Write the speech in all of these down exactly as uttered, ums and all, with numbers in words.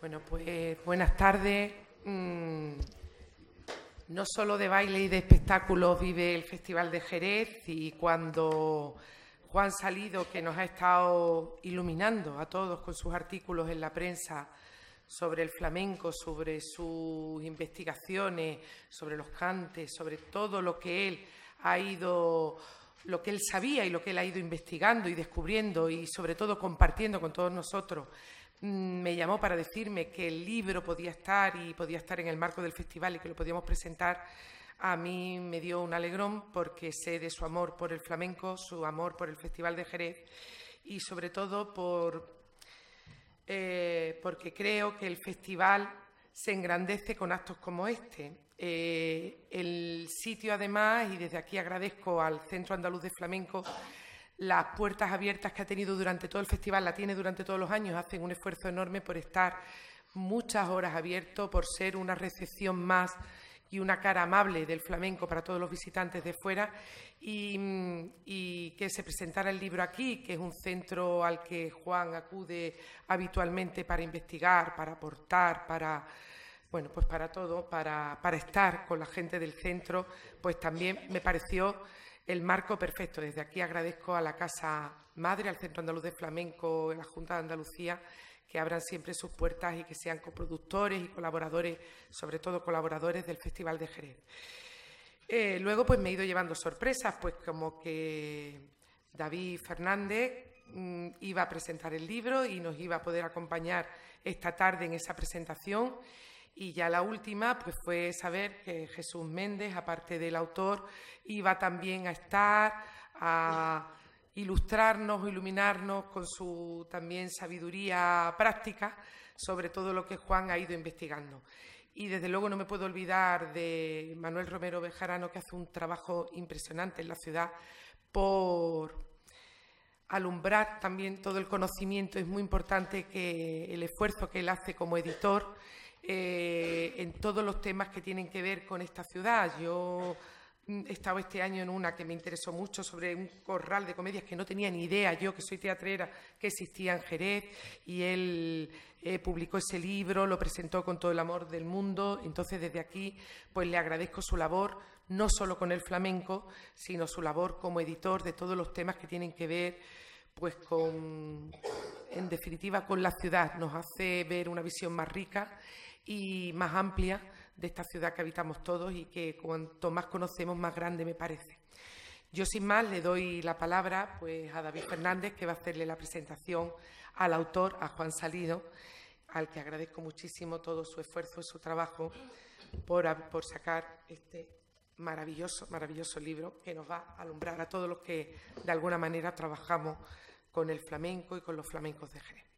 Bueno, pues buenas tardes. Mm, no solo de baile y de espectáculos vive el Festival de Jerez, y cuando Juan Salido, que nos ha estado iluminando a todos con sus artículos en la prensa sobre el flamenco, sobre sus investigaciones, sobre los cantes, sobre todo lo que él ha ido, lo que él sabía y lo que él ha ido investigando y descubriendo y sobre todo compartiendo con todos nosotros, me llamó para decirme que el libro podía estar y podía estar en el marco del festival y que lo podíamos presentar. A mí me dio un alegrón porque sé de su amor por el flamenco, su amor por el Festival de Jerez y sobre todo por, eh, porque creo que el festival se engrandece con actos como este. Eh, el sitio, además, y desde aquí agradezco al Centro Andaluz de Flamenco las puertas abiertas que ha tenido durante todo el festival, la tiene durante todos los años, hacen un esfuerzo enorme por estar muchas horas abierto, por ser una recepción más y una cara amable del flamenco para todos los visitantes de fuera, y, y que se presentara el libro aquí, que es un centro al que Juan acude habitualmente para investigar, para aportar, para, bueno, pues para todo, para, para estar con la gente del centro, pues también me pareció el marco perfecto. Desde aquí agradezco a la Casa Madre, al Centro Andaluz de Flamenco, a la Junta de Andalucía, que abran siempre sus puertas y que sean coproductores y colaboradores, sobre todo colaboradores del Festival de Jerez. Eh, luego pues me he ido llevando sorpresas, pues como que David Fernández mmm, iba a presentar el libro y nos iba a poder acompañar esta tarde en esa presentación. Y ya la última pues fue saber que Jesús Méndez, aparte del autor, iba también a estar, a ilustrarnos, iluminarnos con su también sabiduría práctica sobre todo lo que Juan ha ido investigando. Y desde luego no me puedo olvidar de Manuel Romero Bejarano, que hace un trabajo impresionante en la ciudad por alumbrar también todo el conocimiento. Es muy importante que el esfuerzo que él hace como editor Eh, en todos los temas que tienen que ver con esta ciudad. Yo he estado este año en una que me interesó mucho sobre un corral de comedias que no tenía ni idea, yo que soy teatrera, que existía en Jerez, y él eh, publicó ese libro, lo presentó con todo el amor del mundo. Entonces desde aquí pues le agradezco su labor, no solo con el flamenco, sino su labor como editor de todos los temas que tienen que ver pues con, en definitiva, con la ciudad. Nos hace ver una visión más rica y más amplia de esta ciudad que habitamos todos y que cuanto más conocemos, más grande me parece. Yo, sin más, le doy la palabra pues, a David Fernández, que va a hacerle la presentación al autor, a Juan Salido, al que agradezco muchísimo todo su esfuerzo y su trabajo por, por sacar este maravilloso, maravilloso libro que nos va a alumbrar a todos los que de alguna manera trabajamos con el flamenco y con los flamencos de Jerez.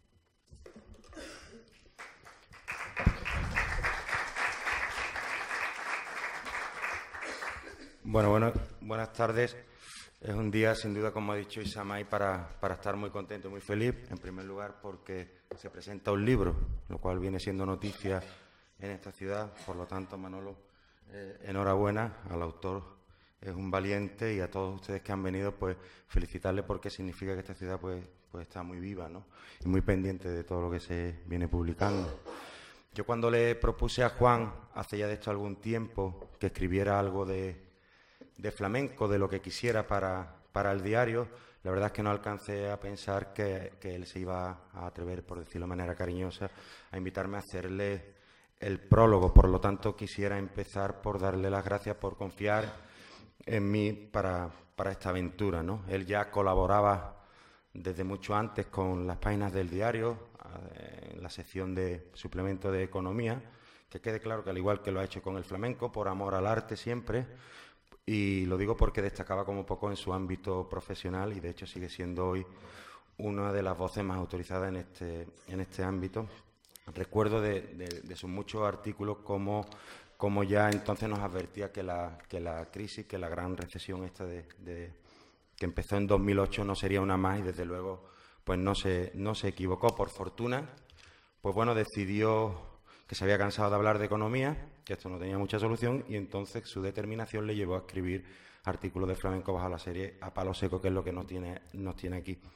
Bueno, bueno, buenas tardes. Es un día, sin duda, como ha dicho Isamay, para, para estar muy contento y muy feliz. En primer lugar, porque se presenta un libro, lo cual viene siendo noticia en esta ciudad. Por lo tanto, Manolo, eh, enhorabuena al autor. Es un valiente, y a todos ustedes que han venido, pues felicitarle, porque significa que esta ciudad pues, pues está muy viva, ¿no? Y muy pendiente de todo lo que se viene publicando. Yo, cuando le propuse a Juan, hace ya de esto algún tiempo, que escribiera algo de, de flamenco, de lo que quisiera para, para el diario, la verdad es que no alcancé a pensar que, que él se iba a atrever, por decirlo de manera cariñosa, a invitarme a hacerle el prólogo. Por lo tanto, quisiera empezar por darle las gracias por confiar en mí para, para esta aventura, ¿no? Él ya colaboraba desde mucho antes con las páginas del diario, en la sección de suplemento de economía, que quede claro que al igual que lo ha hecho con el flamenco, por amor al arte siempre, y lo digo porque destacaba como poco en su ámbito profesional, y de hecho sigue siendo hoy una de las voces más autorizadas en este, en este ámbito. Recuerdo de, de, de sus muchos artículos como como ya entonces nos advertía que la, que la crisis, que la gran recesión esta de, de, que empezó en dos mil ocho no sería una más, y desde luego pues no se, no se equivocó. Por fortuna, pues bueno, decidió que se había cansado de hablar de economía, que esto no tenía mucha solución, y entonces su determinación le llevó a escribir artículos de flamenco bajo la serie A Palo Seco, que es lo que nos tiene, nos tiene aquí.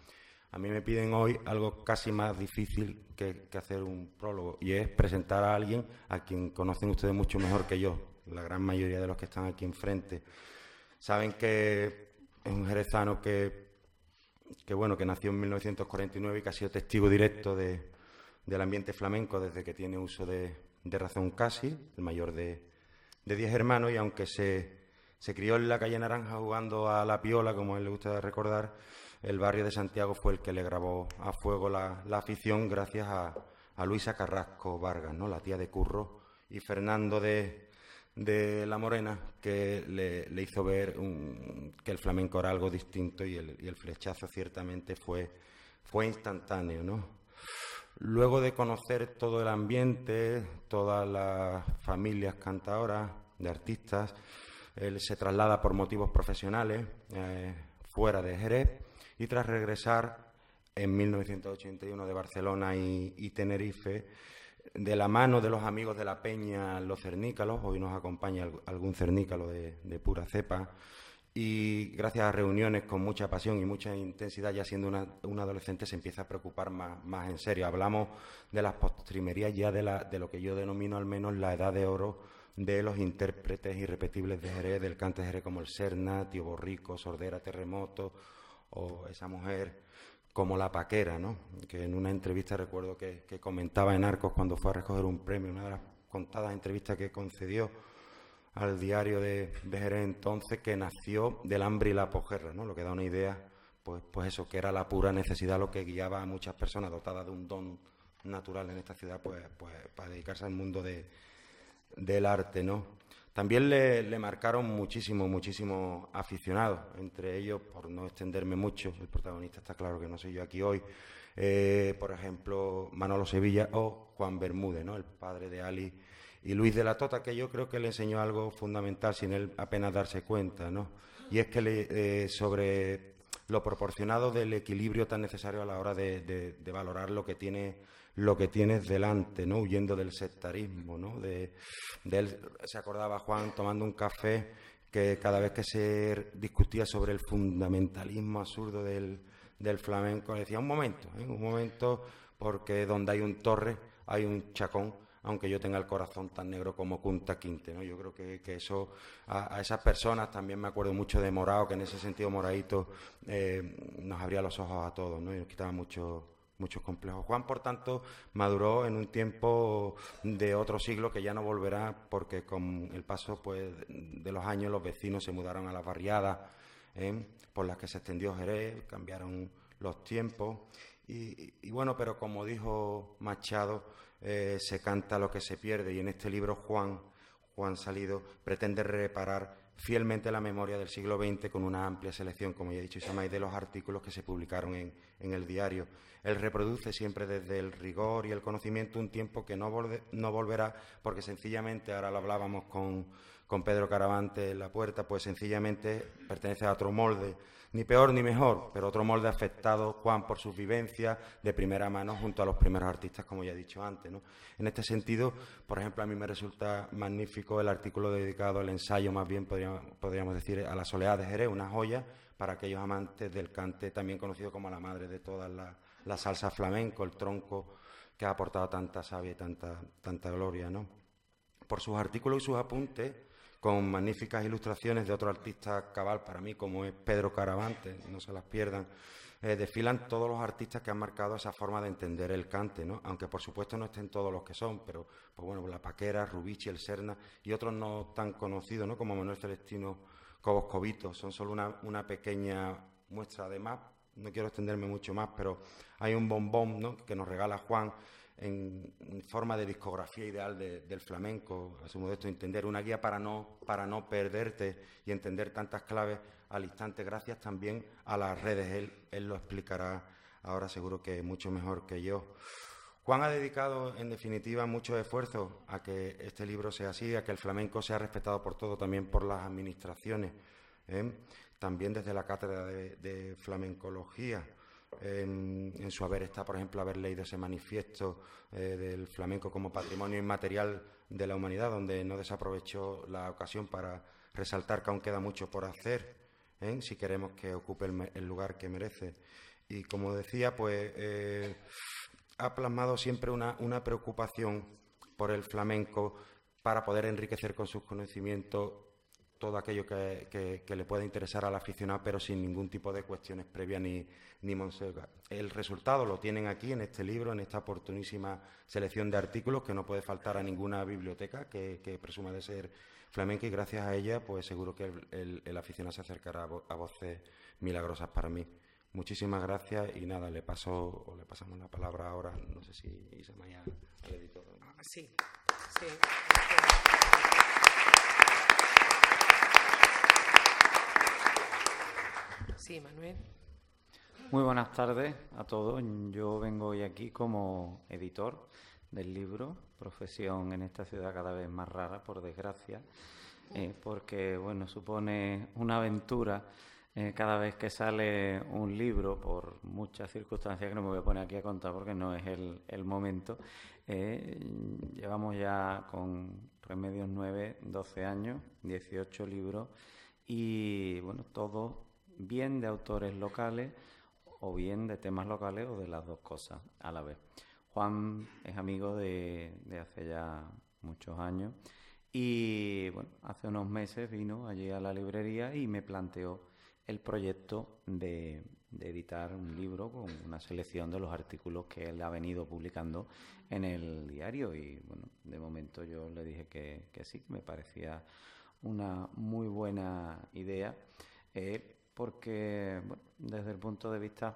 A mí me piden hoy algo casi más difícil que, que hacer un prólogo, y es presentar a alguien a quien conocen ustedes mucho mejor que yo. La gran mayoría de los que están aquí enfrente saben que es un jerezano que, que, bueno, que nació en mil novecientos cuarenta y nueve y que ha sido testigo directo de, del ambiente flamenco desde que tiene uso de, de razón casi, el mayor de, de diez hermanos, y aunque se, se crió en la calle Naranja jugando a la piola, como a él le gusta recordar, el barrio de Santiago fue el que le grabó a fuego la, la afición gracias a, a Luisa Carrasco Vargas, ¿no?, la tía de Curro, y Fernando de, de la Morena, que le, le hizo ver un, que el flamenco era algo distinto, y el, y el flechazo ciertamente fue, fue instantáneo, ¿no? Luego de conocer todo el ambiente, todas las familias cantadoras de artistas, él se traslada por motivos profesionales eh, fuera de Jerez, y tras regresar en mil novecientos ochenta y uno de Barcelona y, y Tenerife, de la mano de los amigos de la Peña Los Cernícalos, hoy nos acompaña algún cernícalo de, de pura cepa, y gracias a reuniones con mucha pasión y mucha intensidad, ya siendo una, un adolescente se empieza a preocupar más, más en serio. Hablamos de las postrimerías ya de, la, de lo que yo denomino al menos la edad de oro de los intérpretes irrepetibles de Jerez, del cante de Jerez, como el Serna, Tío Borrico, Sordera, Terremoto, o esa mujer como La Paquera, ¿no?, que en una entrevista recuerdo que, que comentaba en Arcos cuando fue a recoger un premio, una de las contadas entrevistas que concedió al diario de, de Jerez entonces, que nació del hambre y la posguerra, ¿no?, lo que da una idea, pues, pues eso, que era la pura necesidad lo que guiaba a muchas personas dotadas de un don natural en esta ciudad, pues, pues para dedicarse al mundo de, del arte, ¿no? También le, le marcaron muchísimo, muchísimos aficionados, entre ellos, por no extenderme mucho, el protagonista está claro que no soy yo aquí hoy, eh, por ejemplo, Manolo Sevilla o Juan Bermúdez, ¿no?, el padre de Ali y Luis de la Tota, que yo creo que le enseñó algo fundamental sin él apenas darse cuenta, ¿no?, y es que le, eh, sobre lo proporcionado del equilibrio tan necesario a la hora de, de, de valorar lo que tiene lo que tienes delante, ¿no?, huyendo del sectarismo, ¿no? De, de él se acordaba Juan tomando un café que cada vez que se discutía sobre el fundamentalismo absurdo del, del flamenco decía un momento, ¿eh? un momento, porque donde hay un Torres hay un Chacón, aunque yo tenga el corazón tan negro como Kunta Quinte, ¿no? Yo creo que, que eso a, a esas personas, también me acuerdo mucho de Morao, que en ese sentido Moraito eh, nos abría los ojos a todos, ¿no?, y nos quitaba mucho muchos complejos. Juan, por tanto, maduró en un tiempo de otro siglo que ya no volverá, porque con el paso, pues, de los años los vecinos se mudaron a las barriadas ¿eh? por las que se extendió Jerez, cambiaron los tiempos y, y bueno, pero como dijo Machado, eh, se canta lo que se pierde, y en este libro Juan, Juan Salido pretende reparar fielmente la memoria del siglo veinte con una amplia selección, como ya he dicho, Isamay, de los artículos que se publicaron en, en el diario. Él reproduce siempre desde el rigor y el conocimiento un tiempo que no, volve, no volverá, porque sencillamente, ahora lo hablábamos con, con Pedro Caravante en la puerta, pues sencillamente pertenece a otro molde, ni peor ni mejor, pero otro molde afectado, Juan, por sus vivencias de primera mano junto a los primeros artistas, como ya he dicho antes, ¿no? En este sentido, por ejemplo, a mí me resulta magnífico el artículo dedicado al ensayo, más bien podríamos, podríamos decir, a la soleá de Jerez, una joya para aquellos amantes del cante, también conocido como la madre de todas las la salsa flamenco, el tronco que ha aportado tanta savia y tanta, tanta gloria, ¿no? Por sus artículos y sus apuntes, con magníficas ilustraciones de otro artista cabal para mí, como es Pedro Caravante, no se las pierdan, eh, desfilan todos los artistas que han marcado esa forma de entender el cante, ¿no? Aunque por supuesto no estén todos los que son, pero pues bueno, La Paquera, Rubici, el Serna y otros no tan conocidos, ¿no?, como Manuel Celestino Cobos Cobito, son solo una, una pequeña muestra. Además, no quiero extenderme mucho más, pero hay un bombón, ¿no?, que nos regala Juan en, en forma de discografía ideal de, del flamenco, a su modesto entender, una guía para no, para no perderte y entender tantas claves al instante, gracias también a las redes. Él, él lo explicará ahora seguro que mucho mejor que yo. Juan ha dedicado, en definitiva, mucho esfuerzo a que este libro sea así, a que el flamenco sea respetado por todo, también por las administraciones, ¿eh? También desde la cátedra de, de flamencología. En, en su haber está, por ejemplo, haber leído ese manifiesto eh, del flamenco como patrimonio inmaterial de la humanidad, donde no desaprovechó la ocasión para resaltar que aún queda mucho por hacer, ¿eh?, si queremos que ocupe el, el lugar que merece. y como decía, pues eh, ha plasmado siempre una, una preocupación por el flamenco para poder enriquecer con sus conocimientos todo aquello que, que, que le pueda interesar al aficionado, pero sin ningún tipo de cuestiones previas ni, ni monserga. El resultado lo tienen aquí en este libro, en esta oportunísima selección de artículos que no puede faltar a ninguna biblioteca que, que presuma de ser flamenca, y gracias a ella pues seguro que el, el, el aficionado se acercará a, vo, a voces milagrosas para mí. Muchísimas gracias y nada, le paso o le pasamos la palabra ahora, no sé si Isamaya, el editor. Sí, sí. Sí, Manuel. Muy buenas tardes a todos. Yo vengo hoy aquí como editor del libro, profesión en esta ciudad cada vez más rara, por desgracia, eh, porque bueno, supone una aventura eh, cada vez que sale un libro, por muchas circunstancias que no me voy a poner aquí a contar porque no es el, el momento. Eh, llevamos ya con Remedios nueve, doce años, dieciocho libros y bueno, todos bien de autores locales o bien de temas locales o de las dos cosas a la vez. Juan es amigo de, de hace ya muchos años y bueno, hace unos meses vino allí a la librería y me planteó el proyecto de, de editar un libro con una selección de los artículos que él ha venido publicando en el diario y bueno, de momento yo le dije que, que sí, que me parecía una muy buena idea. Eh, porque bueno, desde el punto de vista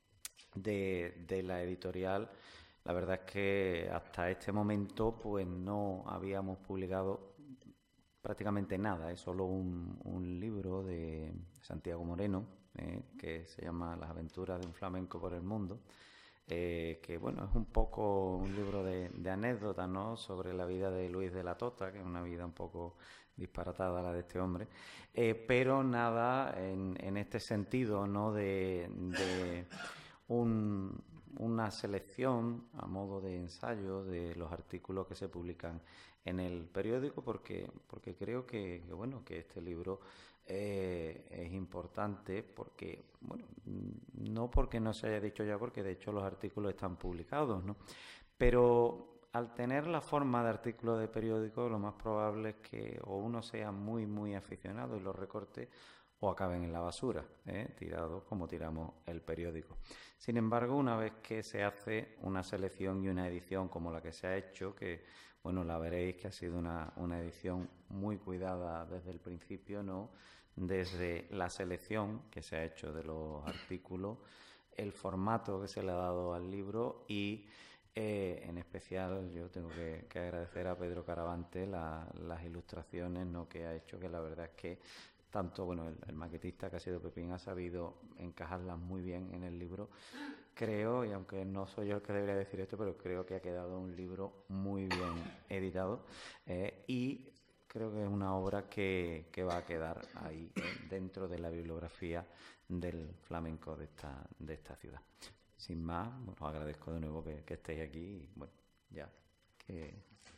de, de la editorial, la verdad es que hasta este momento pues no habíamos publicado prácticamente nada, es solo un, un libro de Santiago Moreno, eh, que se llama Las aventuras de un flamenco por el mundo, eh, que bueno, es un poco un libro de, de anécdotas, ¿no?, sobre la vida de Luis de la Tota, que es una vida un poco disparatada la de este hombre, eh, pero nada en, en este sentido, ¿no?, de, de un, una selección a modo de ensayo de los artículos que se publican en el periódico, porque, porque creo que, que, bueno, que este libro eh, es importante, porque, bueno, no porque no se haya dicho ya, porque de hecho los artículos están publicados, ¿no?, pero al tener la forma de artículo de periódico, lo más probable es que o uno sea muy, muy aficionado y los recorte o acaben en la basura, ¿eh? tirados como tiramos el periódico. Sin embargo, una vez que se hace una selección y una edición como la que se ha hecho, que, bueno, la veréis que ha sido una, una edición muy cuidada desde el principio, ¿no?, desde la selección que se ha hecho de los artículos, el formato que se le ha dado al libro y Eh, en especial yo tengo que, que agradecer a Pedro Caravante la, las ilustraciones, ¿no?, que ha hecho, que la verdad es que tanto bueno el, el maquetista que ha sido Pepín ha sabido encajarlas muy bien en el libro, creo, y aunque no soy yo el que debería decir esto, pero creo que ha quedado un libro muy bien editado eh, y creo que es una obra que, que va a quedar ahí eh, dentro de la bibliografía del flamenco de esta, de esta ciudad. Sin más, bueno, os agradezco de nuevo que, que estéis aquí y, bueno, ya que...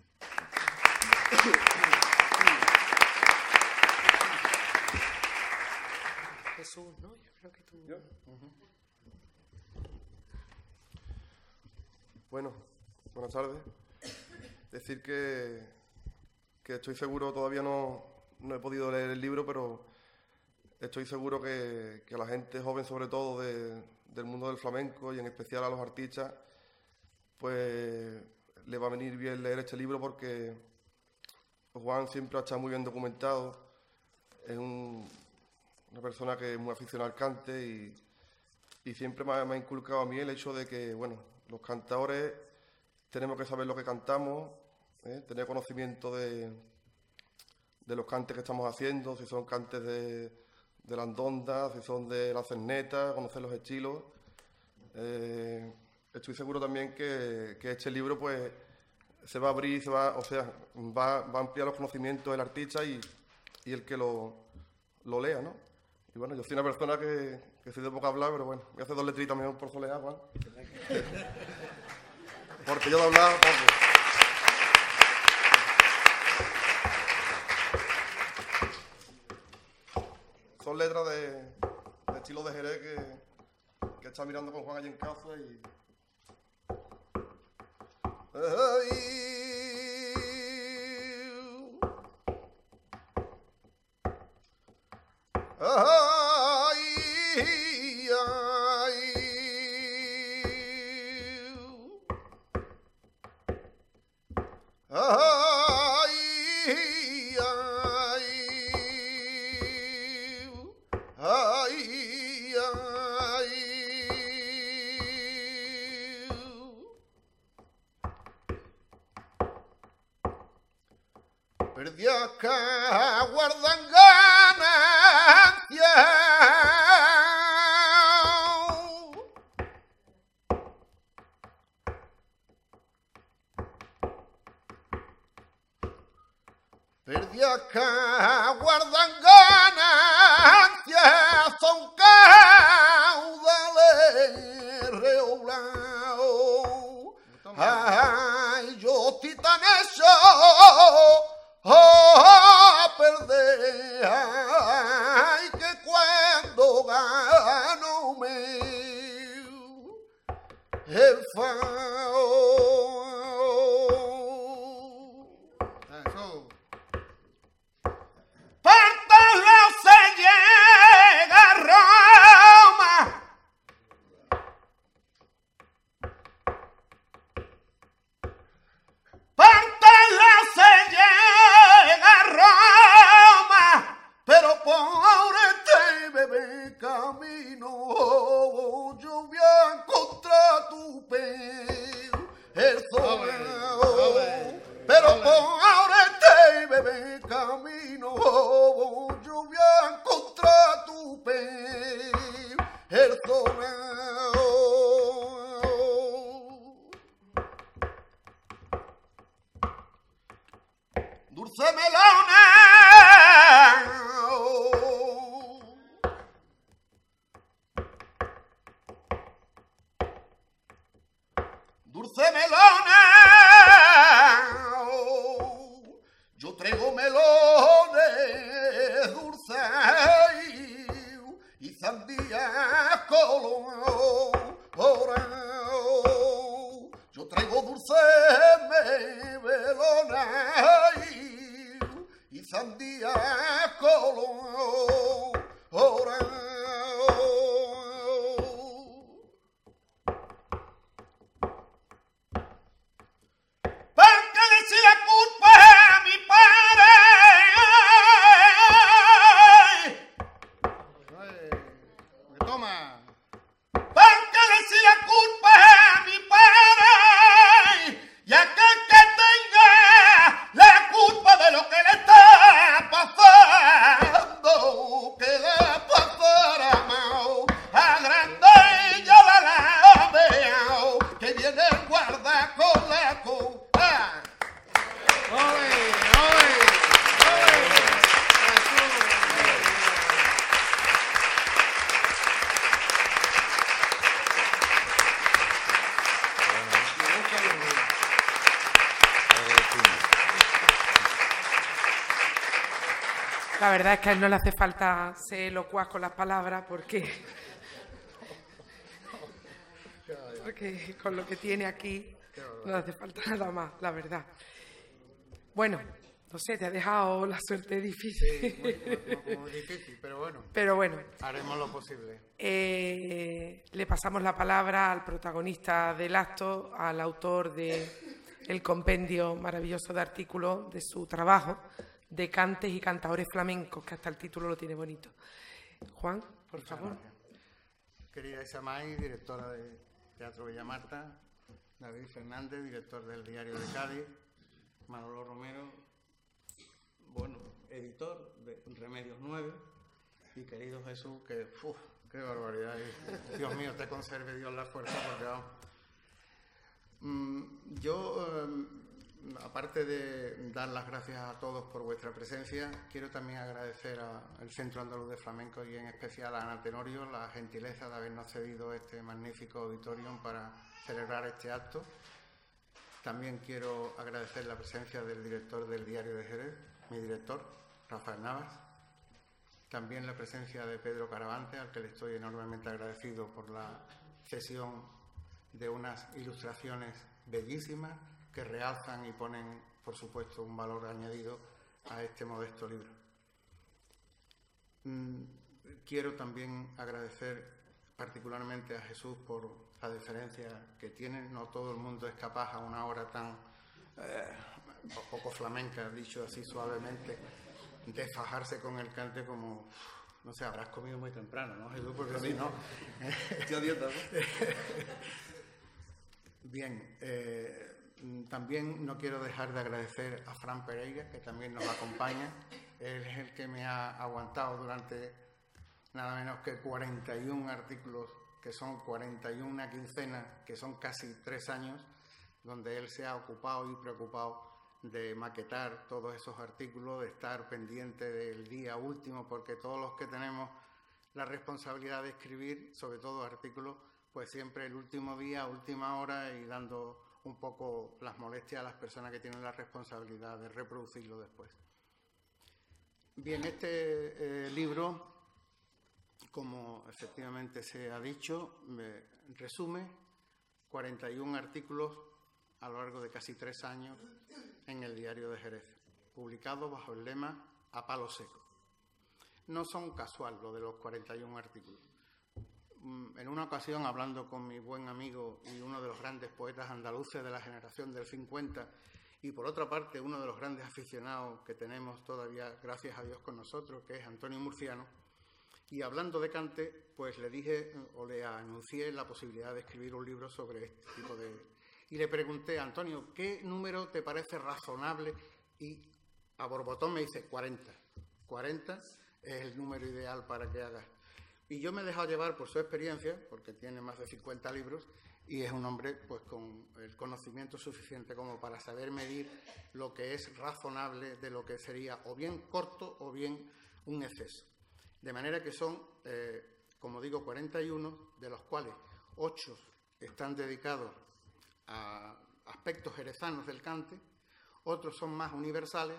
Jesús, ¿no? Yo creo que tú... ¿Yo? Uh-huh. Bueno, buenas tardes. Decir que, que estoy seguro, todavía no, no he podido leer el libro, pero estoy seguro que, que a la gente joven, sobre todo de... del mundo del flamenco y en especial a los artistas, pues le va a venir bien leer este libro porque Juan siempre ha estado muy bien documentado, es un, una persona que es muy aficionada al cante y, y siempre me ha, me ha inculcado a mí el hecho de que, bueno, los cantadores tenemos que saber lo que cantamos, ¿eh? tener conocimiento de, de los cantes que estamos haciendo, si son cantes de de la andonda, si son de la cerneta, conocer los estilos. Eh, estoy seguro también que, que este libro pues se va a abrir, se va, o sea, va, va a ampliar los conocimientos del artista y, y el que lo, lo lea, ¿no? Y bueno, yo soy una persona que, que soy de poco hablar, pero bueno, voy a hacer dos letritas mejor por soledad, Juan. Porque yo de hablar poco. Son letras de, de estilo de Jerez que, que estaba mirando con Juan allí en casa y... Ay, perdí acá, guardan ganancias. Perdí acá, guardan ganancias, son caudales reoblados. Ay, yo titaneso. Oh, a perder, ay, que cuando gano me el fao. Eso. Pártalo se llega a Roma. Pártalo se llega. Pero por este bebé camino yo voy a encontrar tu pelo, el sol. Pero por este bebé camino yo voy a encontrar tu pelo, el sol. Dulce melona. Dulce melona, yo traigo melones dulces y sandía colorado. Yo traigo dulces melones y sandía colorado. La verdad es que a él no le hace falta ser locuaz con las palabras porque, porque con lo que tiene aquí no le hace falta nada más, la verdad. Bueno, no sé, te ha dejado la suerte difícil. Sí, muy, muy, muy difícil, pero bueno. Pero bueno. Haremos lo posible. Eh, le pasamos la palabra al protagonista del acto, al autor del compendio maravilloso de artículos de su trabajo, de cantes y cantadores flamencos, que hasta el título lo tiene bonito. Juan, por Muchas favor. Gracias. Querida Isamay, directora de Teatro Bella Marta, David Fernández, director del Diario de Cádiz, Manolo Romero, bueno, editor de Remedios nueve, y querido Jesús, que, uf, qué barbaridad, y, Dios mío, te conserve Dios la fuerza, porque vamos. Mm, yo, eh, aparte de dar las gracias a todos por vuestra presencia, quiero también agradecer al Centro Andaluz de Flamenco y en especial a Ana Tenorio la gentileza de habernos cedido este magnífico auditorium para celebrar este acto. También quiero agradecer la presencia del director del Diario de Jerez, mi director, Rafael Navas. También la presencia de Pedro Caravante, al que le estoy enormemente agradecido por la cesión de unas ilustraciones bellísimas que realzan y ponen, por supuesto, un valor añadido a este modesto libro. Mm, quiero también agradecer particularmente a Jesús por la deferencia que tiene. No todo el mundo es capaz a una hora tan eh, poco flamenca, dicho así suavemente, de fajarse con el cante como... No sé, habrás comido muy temprano, ¿no, Jesús? Porque si no... Yo dieta, ¿no? Bien, eh, también no quiero dejar de agradecer a Fran Pereira, que también nos acompaña. Él es el que me ha aguantado durante nada menos que cuarenta y un artículos, que son cuarenta y una quincenas, que son casi tres años, donde él se ha ocupado y preocupado de maquetar todos esos artículos, de estar pendiente del día último, porque todos los que tenemos la responsabilidad de escribir, sobre todo artículos, pues siempre el último día, última hora, y dando un poco las molestias a las personas que tienen la responsabilidad de reproducirlo después. Bien, este eh, libro, como efectivamente se ha dicho, me resume cuarenta y un artículos a lo largo de casi tres años en el Diario de Jerez, publicado bajo el lema "A palo seco". No son casual lo de los cuarenta y un artículos. En una ocasión, hablando con mi buen amigo y uno de los grandes poetas andaluces de la generación del cincuenta, y por otra parte uno de los grandes aficionados que tenemos todavía, gracias a Dios, con nosotros, que es Antonio Murciano, y hablando de cante, pues le dije o le anuncié la posibilidad de escribir un libro sobre este tipo de... Y le pregunté: Antonio, ¿qué número te parece razonable? Y a borbotón me dice cuarenta. cuarenta es el número ideal para que hagas. Y yo me he dejado llevar por su experiencia, porque tiene más de cincuenta libros, y es un hombre pues con el conocimiento suficiente como para saber medir lo que es razonable de lo que sería o bien corto o bien un exceso. De manera que son, eh, como digo, cuarenta y uno, de los cuales ocho están dedicados a aspectos jerezanos del cante, otros son más universales,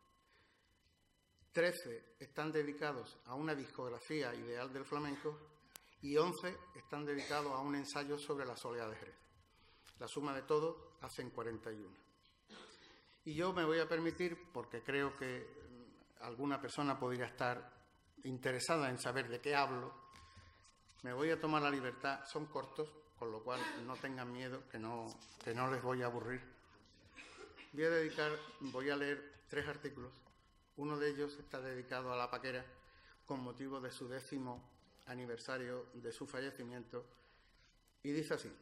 trece están dedicados a una discografía ideal del flamenco y once están dedicados a un ensayo sobre la soleá de Jerez. La suma de todos hacen cuarenta y uno. Y yo me voy a permitir, porque creo que alguna persona podría estar interesada en saber de qué hablo, me voy a tomar la libertad, son cortos, con lo cual no tengan miedo, que no, que no les voy a aburrir. Voy a dedicar, voy a leer tres artículos. Uno de ellos está dedicado a la Paquera con motivo de su décimo aniversario de su fallecimiento y dice así: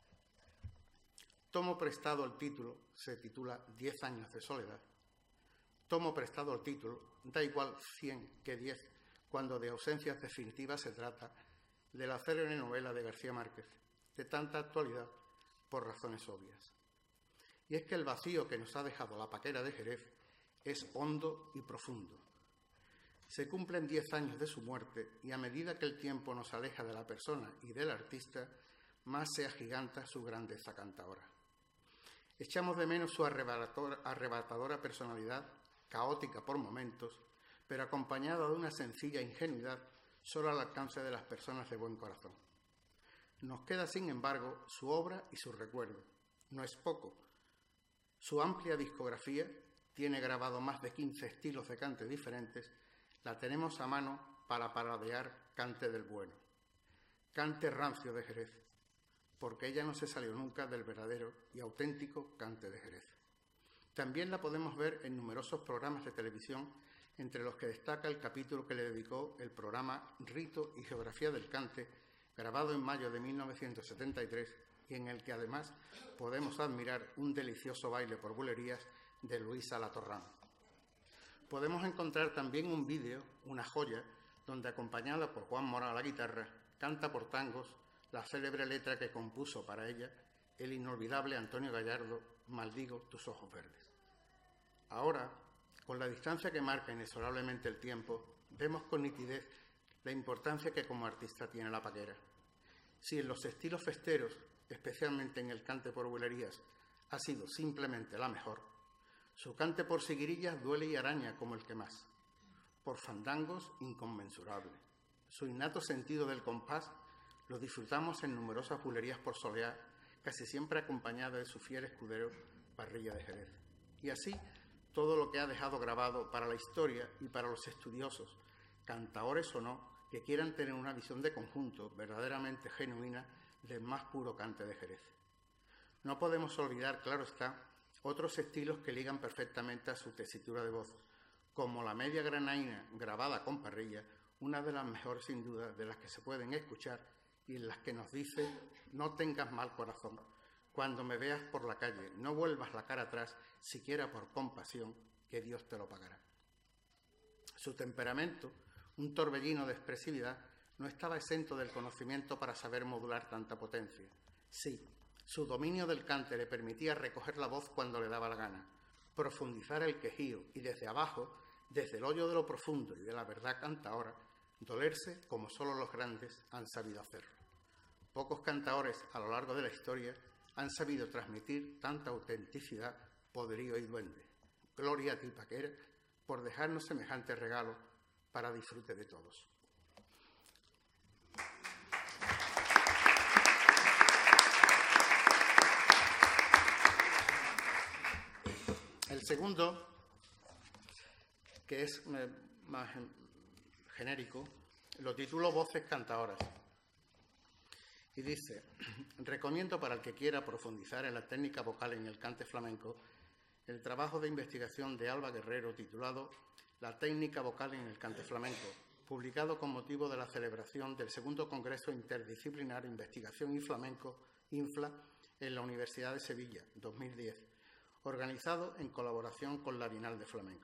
tomo prestado el título, se titula Diez años de soledad. Tomo prestado el título, da igual cien que diez, cuando de ausencias definitivas se trata, de la célebre novela de García Márquez, de tanta actualidad por razones obvias. Y es que el vacío que nos ha dejado la Paquera de Jerez es hondo y profundo. Se cumplen diez años de su muerte y a medida que el tiempo nos aleja de la persona y del artista, más se agiganta su grandeza cantadora. Echamos de menos su arrebatadora, arrebatadora personalidad, caótica por momentos, pero acompañada de una sencilla ingenuidad solo al alcance de las personas de buen corazón. Nos queda, sin embargo, su obra y su recuerdo. No es poco. Su amplia discografía tiene grabado más de quince estilos de cante diferentes. La tenemos a mano para paradear cante del bueno. Cante rancio de Jerez, porque ella no se salió nunca del verdadero y auténtico cante de Jerez. También la podemos ver en numerosos programas de televisión, entre los que destaca el capítulo que le dedicó el programa Rito y Geografía del Cante, grabado en mayo de mil novecientos setenta y tres, y en el que además podemos admirar un delicioso baile por bulerías de Luisa Latorrán. Podemos encontrar también un vídeo, una joya, donde, acompañada por Juan Mora a la guitarra, canta por tangos la célebre letra que compuso para ella el inolvidable Antonio Gallardo, Maldigo tus ojos verdes. Ahora, con la distancia que marca inexorablemente el tiempo, vemos con nitidez la importancia que como artista tiene la Paquera. Si en los estilos festeros, especialmente en el cante por bulerías, ha sido simplemente la mejor, su cante por seguirillas duele y araña como el que más. Por fandangos, inconmensurable. Su innato sentido del compás lo disfrutamos en numerosas bulerías por solear, casi siempre acompañada de su fiel escudero Parrilla de Jerez. Y así, todo lo que ha dejado grabado para la historia y para los estudiosos, cantaores o no, que quieran tener una visión de conjunto verdaderamente genuina del más puro cante de Jerez. No podemos olvidar, claro está, otros estilos que ligan perfectamente a su tesitura de voz, como la media granaína grabada con Parrilla, una de las mejores sin duda de las que se pueden escuchar y en las que nos dice: no tengas mal corazón, cuando me veas por la calle, no vuelvas la cara atrás, siquiera por compasión, que Dios te lo pagará. Su temperamento, un torbellino de expresividad, no estaba exento del conocimiento para saber modular tanta potencia. Sí, su dominio del cante le permitía recoger la voz cuando le daba la gana, profundizar el quejío y desde abajo, desde el hoyo de lo profundo y de la verdad cantaora, dolerse como solo los grandes han sabido hacerlo. Pocos cantaores a lo largo de la historia han sabido transmitir tanta autenticidad, poderío y duende. Gloria a ti, Paquera, por dejarnos semejante regalo para disfrute de todos. El segundo, que es más genérico, lo titulo Voces cantaoras. Y dice: recomiendo para el que quiera profundizar en la técnica vocal en el cante flamenco el trabajo de investigación de Alba Guerrero titulado La técnica vocal en el cante flamenco, publicado con motivo de la celebración del segundo Congreso Interdisciplinar Investigación y Flamenco, INFLA, en la Universidad de Sevilla, dos mil diez, organizado en colaboración con la Bienal de Flamenco.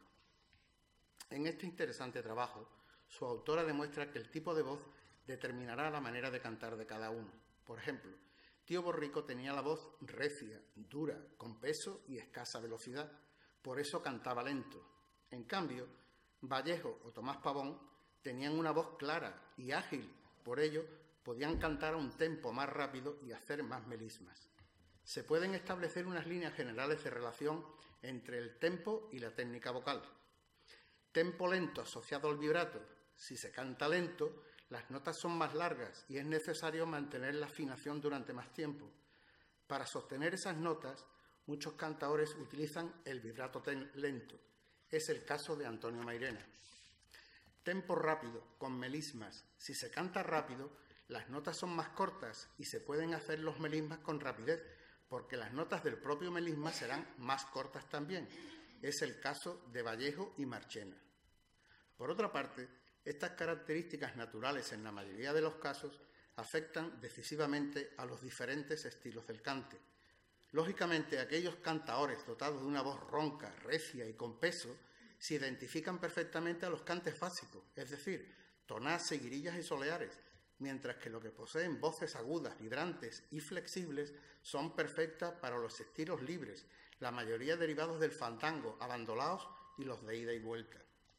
En este interesante trabajo, su autora demuestra que el tipo de voz determinará la manera de cantar de cada uno. Por ejemplo, Tío Borrico tenía la voz recia, dura, con peso y escasa velocidad, por eso cantaba lento. En cambio, Vallejo o Tomás Pavón tenían una voz clara y ágil, por ello podían cantar a un tempo más rápido y hacer más melismas. Se pueden establecer unas líneas generales de relación entre el tempo y la técnica vocal. Tempo lento asociado al vibrato. Si se canta lento, las notas son más largas y es necesario mantener la afinación durante más tiempo. Para sostener esas notas, muchos cantaores utilizan el vibrato lento. Es el caso de Antonio Mairena. Tempo rápido, con melismas. Si se canta rápido, las notas son más cortas y se pueden hacer los melismas con rapidez, porque las notas del propio melisma serán más cortas también. Es el caso de Vallejo y Marchena. Por otra parte, estas características naturales en la mayoría de los casos afectan decisivamente a los diferentes estilos del cante. Lógicamente, aquellos cantaores dotados de una voz ronca, recia y con peso se identifican perfectamente a los cantes básicos, es decir, tonás, seguirillas y soleares, mientras que los que poseen voces agudas, vibrantes y flexibles son perfectas para los estilos libres, la mayoría derivados del fandango, abandolaos y los de ida y vuelta.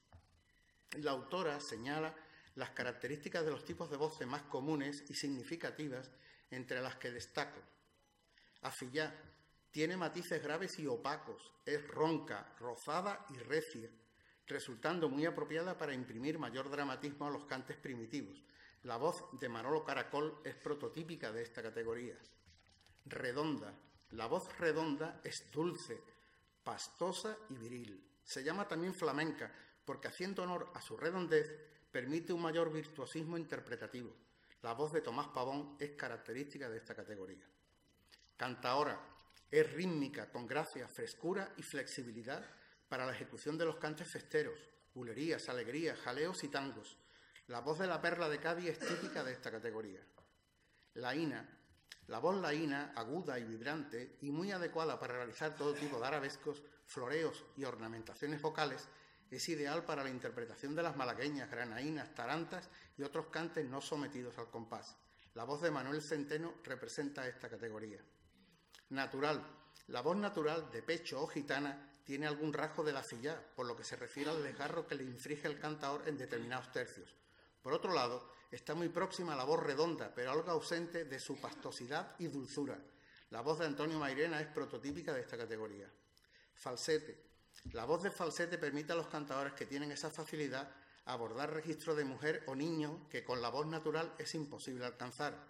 La autora señala las características de los tipos de voces más comunes y significativas, entre las que destaco: afillá, tiene matices graves y opacos, es ronca, rozada y recia, resultando muy apropiada para imprimir mayor dramatismo a los cantes primitivos. La voz de Manolo Caracol es prototípica de esta categoría. Redonda, la voz redonda es dulce, pastosa y viril. Se llama también flamenca porque, haciendo honor a su redondez, permite un mayor virtuosismo interpretativo. La voz de Tomás Pavón es característica de esta categoría. Cantaora, es rítmica, con gracia, frescura y flexibilidad para la ejecución de los cantes festeros, bulerías, alegrías, jaleos y tangos. La voz de la Perla de Cádiz es típica de esta categoría. Laína, la voz laína, aguda y vibrante y muy adecuada para realizar todo tipo de arabescos, floreos y ornamentaciones vocales, es ideal para la interpretación de las malagueñas, granaínas, tarantas y otros cantes no sometidos al compás. La voz de Manuel Centeno representa esta categoría. Natural, la voz natural de pecho o gitana tiene algún rasgo de la afillá, por lo que se refiere al desgarro que le inflige el cantaor en determinados tercios. Por otro lado, está muy próxima a la voz redonda, pero algo ausente de su pastosidad y dulzura. La voz de Antonio Mairena es prototípica de esta categoría. Falsete. La voz de falsete permite a los cantadores que tienen esa facilidad abordar registros de mujer o niño que con la voz natural es imposible alcanzar.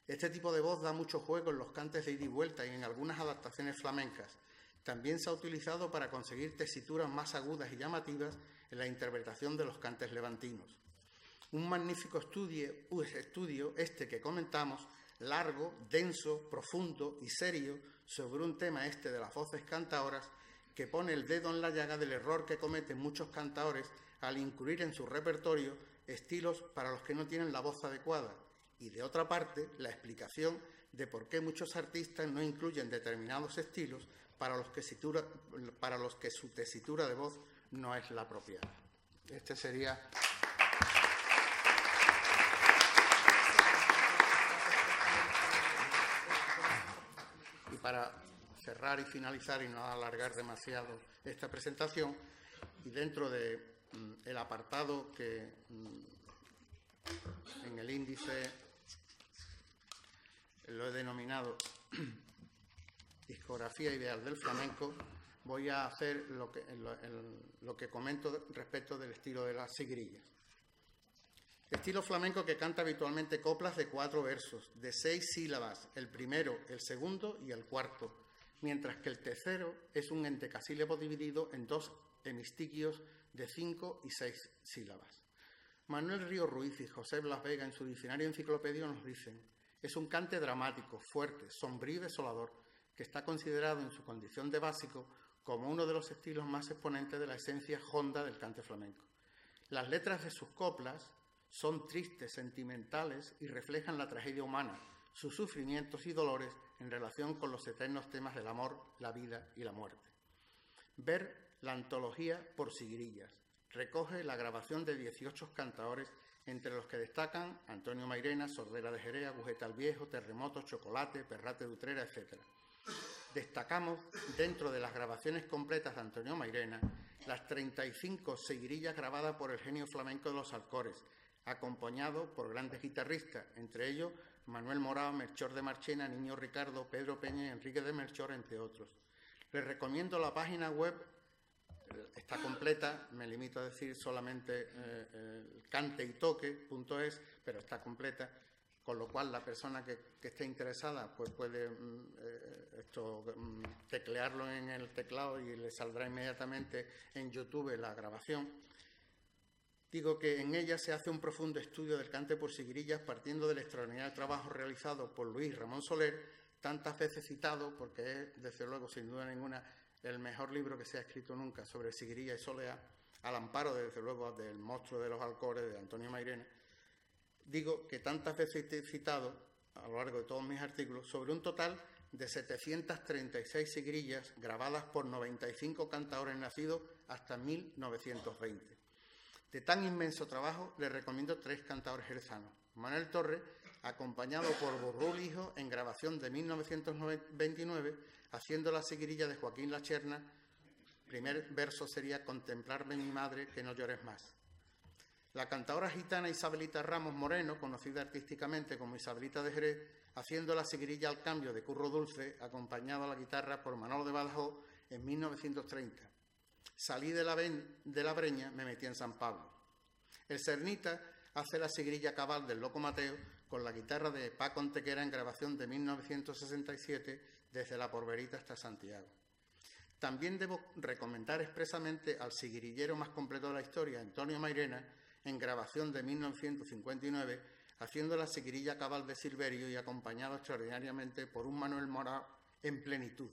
Este tipo de voz da mucho juego en los cantes de ida y vuelta y en algunas adaptaciones flamencas. También se ha utilizado para conseguir tesituras más agudas y llamativas en la interpretación de los cantes levantinos. Un magnífico estudio, estudio este que comentamos, largo, denso, profundo y serio, sobre un tema este de las voces cantaoras, que pone el dedo en la llaga del error que cometen muchos cantaores al incluir en su repertorio estilos para los que no tienen la voz adecuada, y de otra parte, la explicación de por qué muchos artistas no incluyen determinados estilos para los que, situra, para los que su tesitura de voz no es la apropiada. Este sería... Y para cerrar y finalizar y no alargar demasiado esta presentación, y dentro del de, apartado que en el índice lo he denominado discografía ideal del flamenco, voy a hacer lo que, lo, el, lo que comento respecto del estilo de las sigrillas. Estilo flamenco que canta habitualmente coplas de cuatro versos, de seis sílabas, el primero, el segundo y el cuarto, mientras que el tercero es un entecasílabo dividido en dos hemistiquios de cinco y seis sílabas. Manuel Río Ruiz y José Blas Vega en su diccionario enciclopedio nos dicen: es un cante dramático, fuerte, sombrío y desolador, que está considerado en su condición de básico como uno de los estilos más exponentes de la esencia honda del cante flamenco. Las letras de sus coplas son tristes, sentimentales y reflejan la tragedia humana, sus sufrimientos y dolores en relación con los eternos temas del amor, la vida y la muerte. Ver la antología Por Sigrillas. Recoge la grabación de dieciocho cantaores, entre los que destacan Antonio Mairena, Sordera de Jerez, Agujeta el Viejo, Terremoto, Chocolate, Perrate de Utrera, etcétera. Destacamos, dentro de las grabaciones completas de Antonio Mairena, las treinta y cinco seguirillas grabadas por el genio flamenco de los Alcores, acompañado por grandes guitarristas, entre ellos Manuel Morao, Melchor de Marchena, Niño Ricardo, Pedro Peña y Enrique de Melchor, entre otros. Les recomiendo la página web, está completa, me limito a decir solamente eh, eh, cante y toque punto es, pero está completa, con lo cual la persona que, que esté interesada pues puede mm, eh, esto, mm, teclearlo en el teclado y le saldrá inmediatamente en YouTube la grabación. Digo que en ella se hace un profundo estudio del cante por sigrillas, partiendo del extraordinario trabajo realizado por Luis Ramón Soler, tantas veces citado, porque es, desde luego, sin duda ninguna, el mejor libro que se ha escrito nunca sobre sigrilla y soleá, al amparo, desde luego, del monstruo de los Alcores, de Antonio Mairena. Digo que tantas veces he citado, a lo largo de todos mis artículos, sobre un total de setecientas treinta y seis sigrillas grabadas por noventa y cinco cantaores nacidos hasta mil novecientos veinte. De tan inmenso trabajo, les recomiendo tres cantaores jerezanos. Manuel Torres, acompañado por Borrul Hijo en grabación de mil novecientos veintinueve, haciendo la seguirilla de Joaquín Lacherna. Primer verso sería: contemplarme mi madre, que no llores más. La cantadora gitana Isabelita Ramos Moreno, conocida artísticamente como Isabelita de Jerez, haciendo la seguirilla al cambio de Curro Dulce, acompañado a la guitarra por Manolo de Badajoz en mil novecientos treinta. Salí de la, ven, de la Breña, me metí en San Pablo. El Cernita hace la seguirilla cabal del Loco Mateo con la guitarra de Paco Antequera en grabación de mil novecientos sesenta y siete, desde La Porverita hasta Santiago. También debo recomendar expresamente al seguirillero más completo de la historia, Antonio Mairena, en grabación de mil novecientos cincuenta y nueve, haciendo la seguirilla cabal de Silverio y acompañado extraordinariamente por un Manuel Morao en plenitud.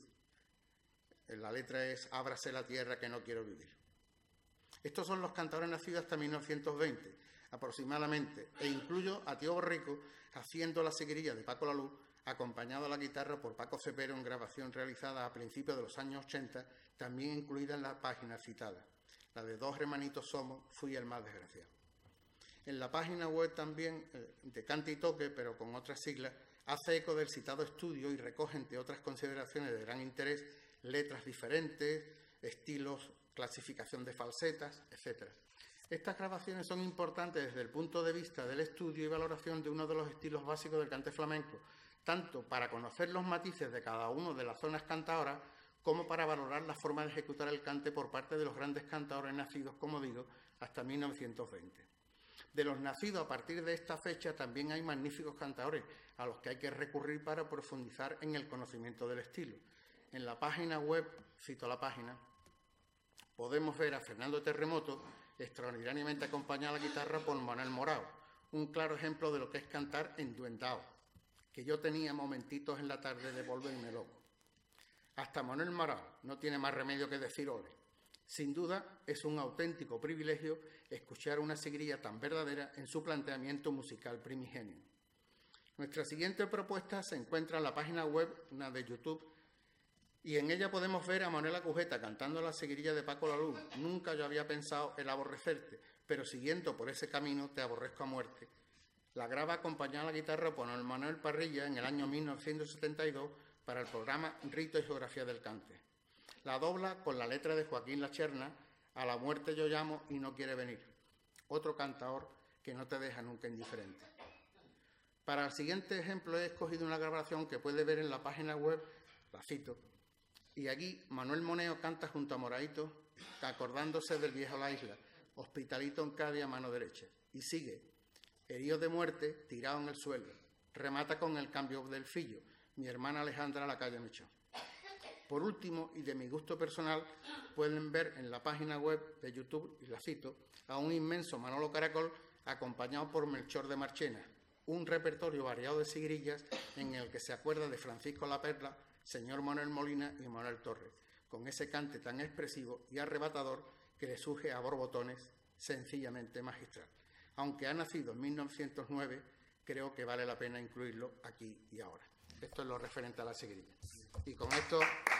La letra es: ábrase la tierra que no quiero vivir. Estos son los cantadores nacidos hasta mil novecientos veinte, aproximadamente, e incluyo a Tío Borrico haciendo la seguirilla de Paco Laluz, acompañado a la guitarra por Paco Cepero en grabación realizada a principios de los años ochenta, también incluida en la página citada, la de Dos hermanitos somos, fui el más desgraciado. En la página web también, eh, de Cante y Toque, pero con otras siglas, hace eco del citado estudio y recoge, entre otras consideraciones de gran interés, letras diferentes, estilos, clasificación de falsetas, etcétera. Estas grabaciones son importantes desde el punto de vista del estudio y valoración de uno de los estilos básicos del cante flamenco, tanto para conocer los matices de cada uno de las zonas cantadoras, como para valorar la forma de ejecutar el cante por parte de los grandes cantadores nacidos, como digo, hasta mil novecientos veinte. De los nacidos a partir de esta fecha también hay magníficos cantadores a los que hay que recurrir para profundizar en el conocimiento del estilo. En la página web, cito la página, podemos ver a Fernando Terremoto extraordinariamente acompañado a la guitarra por Manuel Morao, un claro ejemplo de lo que es cantar enduendado, que yo tenía momentitos en la tarde de volverme loco. Hasta Manuel Morao no tiene más remedio que decir ole. Sin duda, es un auténtico privilegio escuchar una seguirilla tan verdadera en su planteamiento musical primigenio. Nuestra siguiente propuesta se encuentra en la página web, una de YouTube, y en ella podemos ver a Manuel Acujeta cantando la seguirilla de Paco Laluz. Nunca yo había pensado el aborrecerte, pero siguiendo por ese camino te aborrezco a muerte. La graba acompañada a la guitarra por Manuel Parrilla en el año mil novecientos setenta y dos para el programa Rito y Geografía del Cante. La dobla con la letra de Joaquín Lacherna, A la muerte yo llamo y no quiere venir. Otro cantador que no te deja nunca indiferente. Para el siguiente ejemplo he escogido una grabación que puede ver en la página web, la cito, y aquí Manuel Moneo canta junto a Moraito, acordándose del viejo La Isla, hospitalito en Cádiz a mano derecha, y sigue, herido de muerte, tirado en el suelo, remata con el cambio del fillo, mi hermana Alejandra la calle Mechón. Por último, y de mi gusto personal, pueden ver en la página web de YouTube, y la cito, a un inmenso Manolo Caracol acompañado por Melchor de Marchena, un repertorio variado de sigrillas en el que se acuerda de Francisco La Perla, señor Manuel Molina y Manuel Torres, con ese cante tan expresivo y arrebatador que le surge a borbotones sencillamente magistral. Aunque ha nacido en mil novecientos nueve, creo que vale la pena incluirlo aquí y ahora. Esto es lo referente a la seguirilla. Y con esto...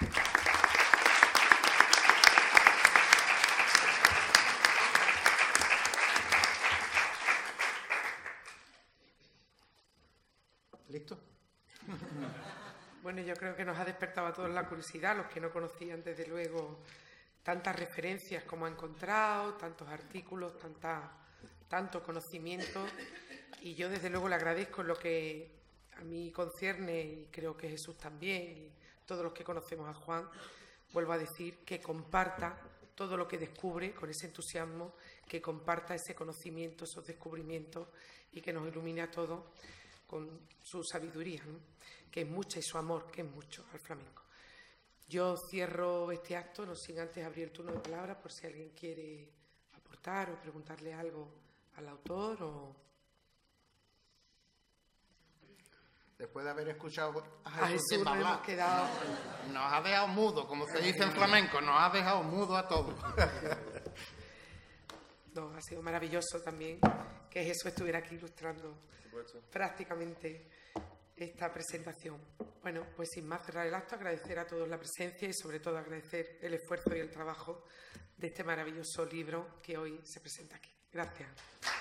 ¿Listo? Bueno, yo creo que nos ha despertado a todos la curiosidad, los que no conocían, desde luego, tantas referencias como ha encontrado, tantos artículos, tanta, tanto conocimiento. Y yo, desde luego, le agradezco lo que a mí concierne, y creo que Jesús también, y todos los que conocemos a Juan, vuelvo a decir, que comparta todo lo que descubre con ese entusiasmo, que comparta ese conocimiento, esos descubrimientos, y que nos ilumine a todos con su sabiduría, ¿no? Que es mucha, y su amor, que es mucho, al flamenco. Yo cierro este acto, no sin antes abrir el turno de palabras, por si alguien quiere aportar o preguntarle algo al autor o... Después de haber escuchado a A Jesús, Jesús nos hemos quedado... nos ha dejado mudo, como se dice en flamenco, nos ha dejado mudo a todos. No, ha sido maravilloso también que Jesús estuviera aquí ilustrando prácticamente esta presentación. Bueno, pues sin más cerrar el acto, agradecer a todos la presencia y sobre todo agradecer el esfuerzo y el trabajo de este maravilloso libro que hoy se presenta aquí. Gracias.